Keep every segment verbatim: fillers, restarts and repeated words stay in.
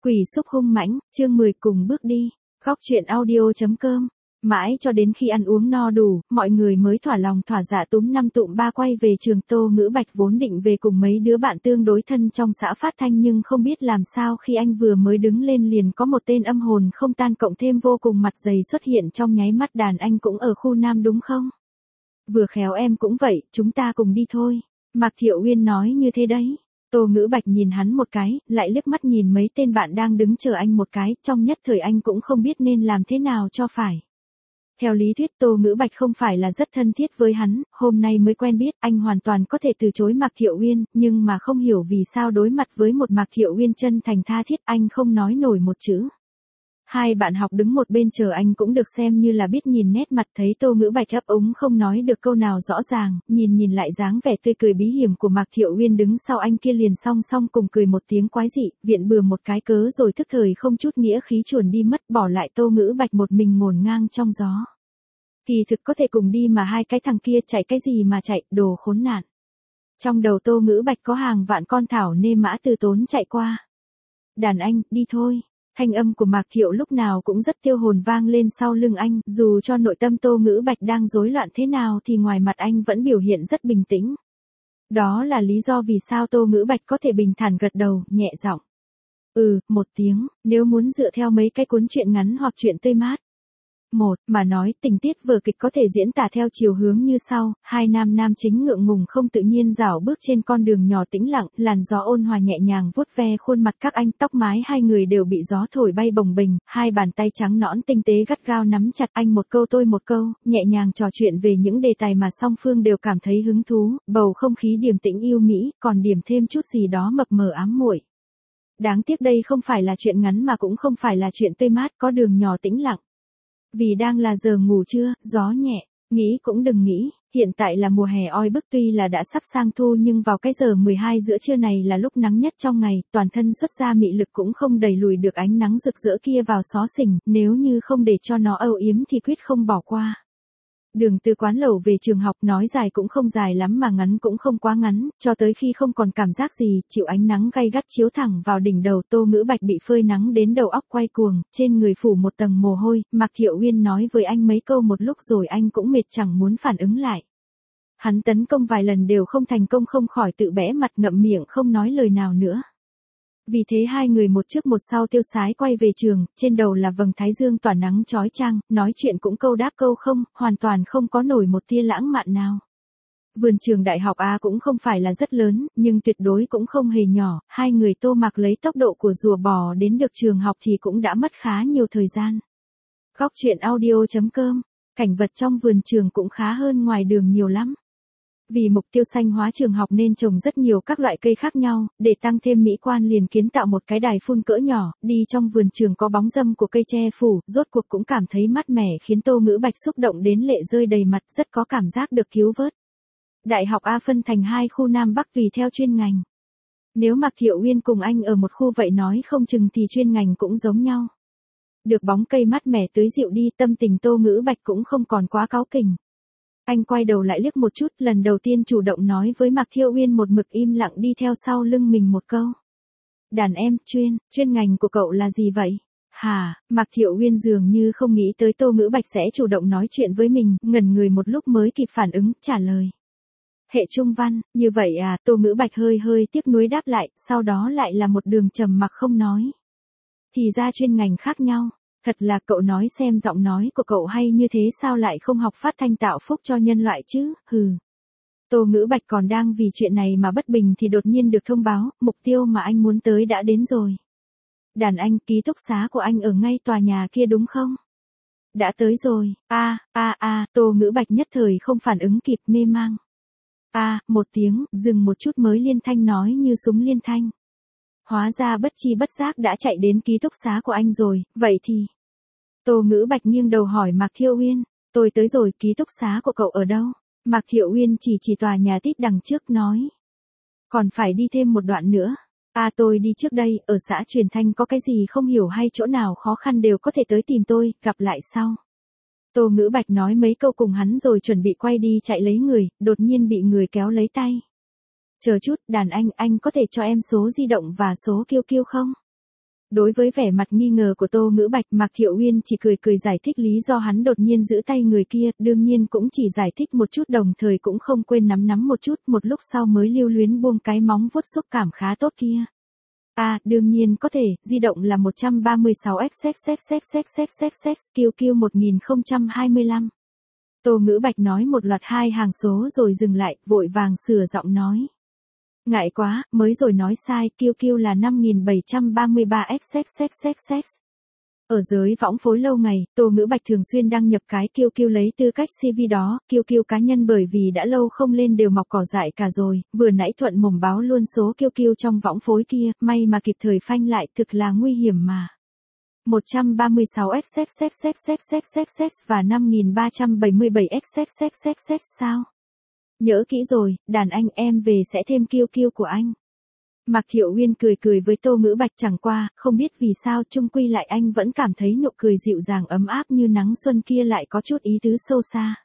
Quỷ xúc hung mãnh, chương mười cùng bước đi. Góc truyện audio.com. Mãi cho đến khi ăn uống no đủ, mọi người mới thỏa lòng thỏa dạ túm năm tụm ba quay về trường. Tô Ngữ Bạch vốn định về cùng mấy đứa bạn tương đối thân trong xã Phát Thanh, nhưng không biết làm sao khi anh vừa mới đứng lên liền có một tên âm hồn không tan cộng thêm vô cùng mặt dày xuất hiện trong nháy mắt. Đàn anh cũng ở khu Nam đúng không? Vừa khéo em cũng vậy, chúng ta cùng đi thôi. Mạc Thiệu Uyên nói như thế đấy. Tô Ngữ Bạch nhìn hắn một cái, lại liếc mắt nhìn mấy tên bạn đang đứng chờ anh một cái, trong nhất thời anh cũng không biết nên làm thế nào cho phải. Theo lý thuyết Tô Ngữ Bạch không phải là rất thân thiết với hắn, hôm nay mới quen biết, anh hoàn toàn có thể từ chối Mạc Thiệu Uyên, nhưng mà không hiểu vì sao đối mặt với một Mạc Thiệu Uyên chân thành tha thiết, anh không nói nổi một chữ. Hai bạn học đứng một bên chờ anh cũng được xem như là biết nhìn nét mặt, thấy Tô Ngữ Bạch ấp úng không nói được câu nào rõ ràng, nhìn nhìn lại dáng vẻ tươi cười bí hiểm của Mạc Thiệu Uyên đứng sau anh kia liền song song cùng cười một tiếng quái dị, viện bừa một cái cớ rồi thức thời không chút nghĩa khí chuồn đi mất, bỏ lại Tô Ngữ Bạch một mình ngổn ngang trong gió. Kỳ thực có thể cùng đi mà hai cái thằng kia chạy cái gì mà chạy, đồ khốn nạn. Trong đầu Tô Ngữ Bạch có hàng vạn con thảo nê mã từ tốn chạy qua. Đàn anh, đi thôi. Thanh âm của Mạc Thiệu lúc nào cũng rất tiêu hồn vang lên sau lưng anh, dù cho nội tâm Tô Ngữ Bạch đang rối loạn thế nào thì ngoài mặt anh vẫn biểu hiện rất bình tĩnh. Đó là lý do vì sao Tô Ngữ Bạch có thể bình thản gật đầu, nhẹ giọng. Ừ, một tiếng, nếu muốn dựa theo mấy cái cuốn truyện ngắn hoặc truyện tươi mát. Một, mà nói tình tiết vở kịch có thể diễn tả theo chiều hướng như sau, hai nam nam chính ngượng ngùng không tự nhiên dảo bước trên con đường nhỏ tĩnh lặng, làn gió ôn hòa nhẹ nhàng vuốt ve khuôn mặt các anh, tóc mái hai người đều bị gió thổi bay bồng bềnh, hai bàn tay trắng nõn tinh tế gắt gao nắm chặt, anh một câu tôi một câu, nhẹ nhàng trò chuyện về những đề tài mà song phương đều cảm thấy hứng thú, bầu không khí điềm tĩnh yêu mỹ, còn điểm thêm chút gì đó mập mờ ám muội. Đáng tiếc đây không phải là chuyện ngắn mà cũng không phải là chuyện tươi mát, có đường nhỏ tĩnh lặng. Vì đang là giờ ngủ trưa, gió nhẹ, nghĩ cũng đừng nghĩ, hiện tại là mùa hè oi bức, tuy là đã sắp sang thu nhưng vào cái giờ mười hai giữa trưa này là lúc nắng nhất trong ngày, toàn thân xuất ra mị lực cũng không đẩy lùi được ánh nắng rực rỡ kia vào xó xỉnh, nếu như không để cho nó âu yếm thì quyết không bỏ qua. Đường từ quán lẩu về trường học nói dài cũng không dài lắm mà ngắn cũng không quá ngắn, cho tới khi không còn cảm giác gì, chịu ánh nắng gay gắt chiếu thẳng vào đỉnh đầu. Tô Ngữ Bạch bị phơi nắng đến đầu óc quay cuồng, trên người phủ một tầng mồ hôi, Mạc Thiệu Uyên nói với anh mấy câu một lúc rồi anh cũng mệt chẳng muốn phản ứng lại. Hắn tấn công vài lần đều không thành công, không khỏi tự bẽ mặt ngậm miệng không nói lời nào nữa. Vì thế hai người một trước một sau tiêu sái quay về trường, trên đầu là vầng thái dương tỏa nắng chói chang, nói chuyện cũng câu đáp câu không, hoàn toàn không có nổi một tia lãng mạn nào. Vườn trường đại học A cũng không phải là rất lớn, nhưng tuyệt đối cũng không hề nhỏ, hai người Tô Mạc lấy tốc độ của rùa bò đến được trường học thì cũng đã mất khá nhiều thời gian. Góc truyện audio.com, cảnh vật trong vườn trường cũng khá hơn ngoài đường nhiều lắm. Vì mục tiêu xanh hóa trường học nên trồng rất nhiều các loại cây khác nhau, để tăng thêm mỹ quan liền kiến tạo một cái đài phun cỡ nhỏ, đi trong vườn trường có bóng râm của cây che phủ, rốt cuộc cũng cảm thấy mát mẻ, khiến Tô Ngữ Bạch xúc động đến lệ rơi đầy mặt, rất có cảm giác được cứu vớt. Đại học A phân thành hai khu Nam Bắc tùy theo chuyên ngành. Nếu Mạc Thiệu Uyên cùng anh ở một khu vậy nói không chừng thì chuyên ngành cũng giống nhau. Được bóng cây mát mẻ tưới dịu đi, tâm tình Tô Ngữ Bạch cũng không còn quá cáu kỉnh. Anh quay đầu lại liếc một chút, lần đầu tiên chủ động nói với Mạc Thiệu Uyên một mực im lặng đi theo sau lưng mình một câu. Đàn em, chuyên, chuyên ngành của cậu là gì vậy? Hả, Mạc Thiệu Uyên dường như không nghĩ tới Tô Ngữ Bạch sẽ chủ động nói chuyện với mình, ngẩn người một lúc mới kịp phản ứng, trả lời. Hệ trung văn, như vậy à, Tô Ngữ Bạch hơi hơi tiếc nuối đáp lại, sau đó lại là một đường trầm mặc không nói. Thì ra chuyên ngành khác nhau. Thật là cậu nói xem, giọng nói của cậu hay như thế sao lại không học phát thanh tạo phúc cho nhân loại chứ, hừ. Tô Ngữ Bạch còn đang vì chuyện này mà bất bình thì đột nhiên được thông báo, mục tiêu mà anh muốn tới đã đến rồi. Đàn anh, ký túc xá của anh ở ngay tòa nhà kia đúng không? Đã tới rồi, a a a, Tô Ngữ Bạch nhất thời không phản ứng kịp, mê mang. A, một tiếng, dừng một chút mới liên thanh nói như súng liên thanh. Hóa ra bất chi bất giác đã chạy đến ký túc xá của anh rồi, vậy thì... Tô Ngữ Bạch nghiêng đầu hỏi Mạc Thiệu Uyên, tôi tới rồi, ký túc xá của cậu ở đâu? Mạc Thiệu Uyên chỉ chỉ tòa nhà tít đằng trước nói. Còn phải đi thêm một đoạn nữa. À tôi đi trước đây, ở xã Truyền Thanh có cái gì không hiểu hay chỗ nào khó khăn đều có thể tới tìm tôi, gặp lại sau. Tô Ngữ Bạch nói mấy câu cùng hắn rồi chuẩn bị quay đi chạy lấy người, đột nhiên bị người kéo lấy tay. Chờ chút, đàn anh, anh có thể cho em số di động và số kiu kiu không? Đối với vẻ mặt nghi ngờ của Tô Ngữ Bạch, Mạc Thiệu Uyên chỉ cười cười giải thích lý do hắn đột nhiên giữ tay người kia, đương nhiên cũng chỉ giải thích một chút đồng thời cũng không quên nắm nắm một chút, một lúc sau mới lưu luyến buông cái móng vuốt xúc cảm khá tốt kia. À, đương nhiên có thể, di động là một trăm ba mươi sáu xx Q Q một nghìn không trăm hai mươi lăm. Tô Ngữ Bạch nói một loạt hai hàng số rồi dừng lại, vội vàng sửa giọng nói. Ngại quá, mới rồi nói sai, Q Q là năm nghìn bảy trăm ba mươi ba xxxxx. Ở giới võng phối lâu ngày, Tô Ngữ Bạch thường xuyên đăng nhập cái Q Q lấy tư cách xê vê đó, Q Q cá nhân bởi vì đã lâu không lên đều mọc cỏ dại cả rồi, vừa nãy thuận mồm báo luôn số Q Q trong võng phối kia, may mà kịp thời phanh lại, thực là nguy hiểm mà. một trăm ba mươi sáu xxxxxxxxx và năm nghìn ba trăm bảy mươi bảy xxxxx sao? Nhớ kỹ rồi, đàn anh em về sẽ thêm Q Q của anh. Mạc Thiệu Uyên cười cười với Tô Ngữ Bạch, chẳng qua, không biết vì sao chung quy lại anh vẫn cảm thấy nụ cười dịu dàng ấm áp như nắng xuân kia lại có chút ý tứ sâu xa.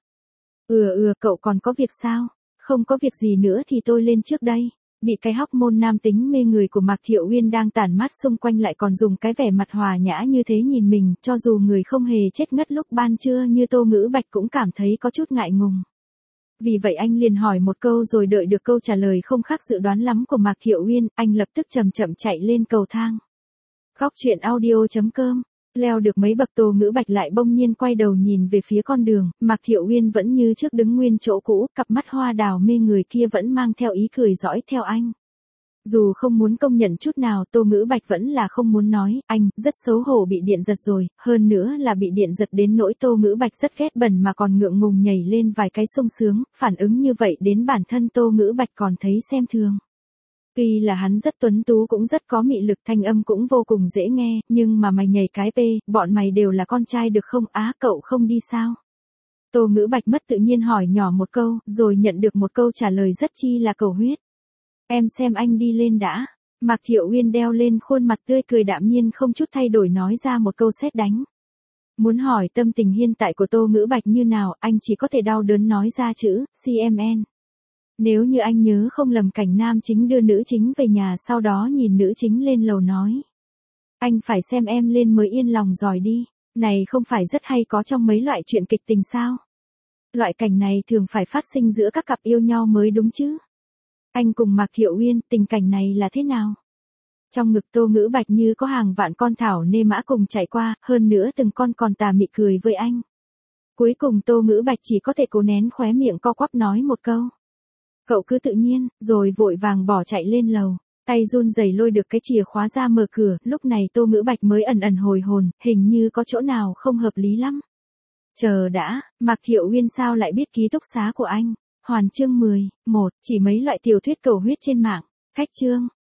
Ừ ừ, cậu còn có việc sao? Không có việc gì nữa thì tôi lên trước đây. Bị cái hóc môn nam tính mê người của Mạc Thiệu Uyên đang tản mát xung quanh lại còn dùng cái vẻ mặt hòa nhã như thế nhìn mình, cho dù người không hề chết ngất lúc ban trưa như Tô Ngữ Bạch cũng cảm thấy có chút ngại ngùng. Vì vậy anh liền hỏi một câu rồi đợi được câu trả lời không khác dự đoán lắm của Mạc Thiệu Uyên, anh lập tức chậm chậm chạy lên cầu thang. Góc truyện audio chấm com. Leo được mấy bậc Tô Ngữ Bạch lại bỗng nhiên quay đầu nhìn về phía con đường, Mạc Thiệu Uyên vẫn như trước đứng nguyên chỗ cũ, cặp mắt hoa đào mê người kia vẫn mang theo ý cười dõi theo anh. Dù không muốn công nhận chút nào, Tô Ngữ Bạch vẫn là không muốn nói, anh, rất xấu hổ bị điện giật rồi, hơn nữa là bị điện giật đến nỗi Tô Ngữ Bạch rất ghét bẩn mà còn ngượng ngùng nhảy lên vài cái sung sướng, phản ứng như vậy đến bản thân Tô Ngữ Bạch còn thấy xem thường. Tuy là hắn rất tuấn tú cũng rất có mị lực, thanh âm cũng vô cùng dễ nghe, nhưng mà mày nhảy cái pê, bọn mày đều là con trai được không, á cậu không đi sao? Tô Ngữ Bạch mất tự nhiên hỏi nhỏ một câu, rồi nhận được một câu trả lời rất chi là cầu huyết. Em xem anh đi lên đã. Mạc Thiệu Uyên đeo lên khuôn mặt tươi cười đạm nhiên không chút thay đổi nói ra một câu sét đánh. Muốn hỏi tâm tình hiện tại của Tô Ngữ Bạch như nào, anh chỉ có thể đau đớn nói ra chữ, xê em en. Nếu như anh nhớ không lầm cảnh nam chính đưa nữ chính về nhà sau đó nhìn nữ chính lên lầu nói. Anh phải xem em lên mới yên lòng rồi đi, này không phải rất hay có trong mấy loại chuyện kịch tình sao? Loại cảnh này thường phải phát sinh giữa các cặp yêu nhau mới đúng chứ? Anh cùng Mạc Thiệu Uyên, tình cảnh này là thế nào? Trong ngực Tô Ngữ Bạch như có hàng vạn con thảo nê mã cùng chạy qua, hơn nữa từng con còn tà mị cười với anh. Cuối cùng Tô Ngữ Bạch chỉ có thể cố nén khóe miệng co quắp nói một câu. Cậu cứ tự nhiên, rồi vội vàng bỏ chạy lên lầu, tay run rẩy lôi được cái chìa khóa ra mở cửa, lúc này Tô Ngữ Bạch mới ẩn ẩn hồi hồn, hình như có chỗ nào không hợp lý lắm. Chờ đã, Mạc Thiệu Uyên sao lại biết ký túc xá của anh? Hoàn chương mười, một, chỉ mấy loại tiểu thuyết cầu huyết trên mạng. Khách chương,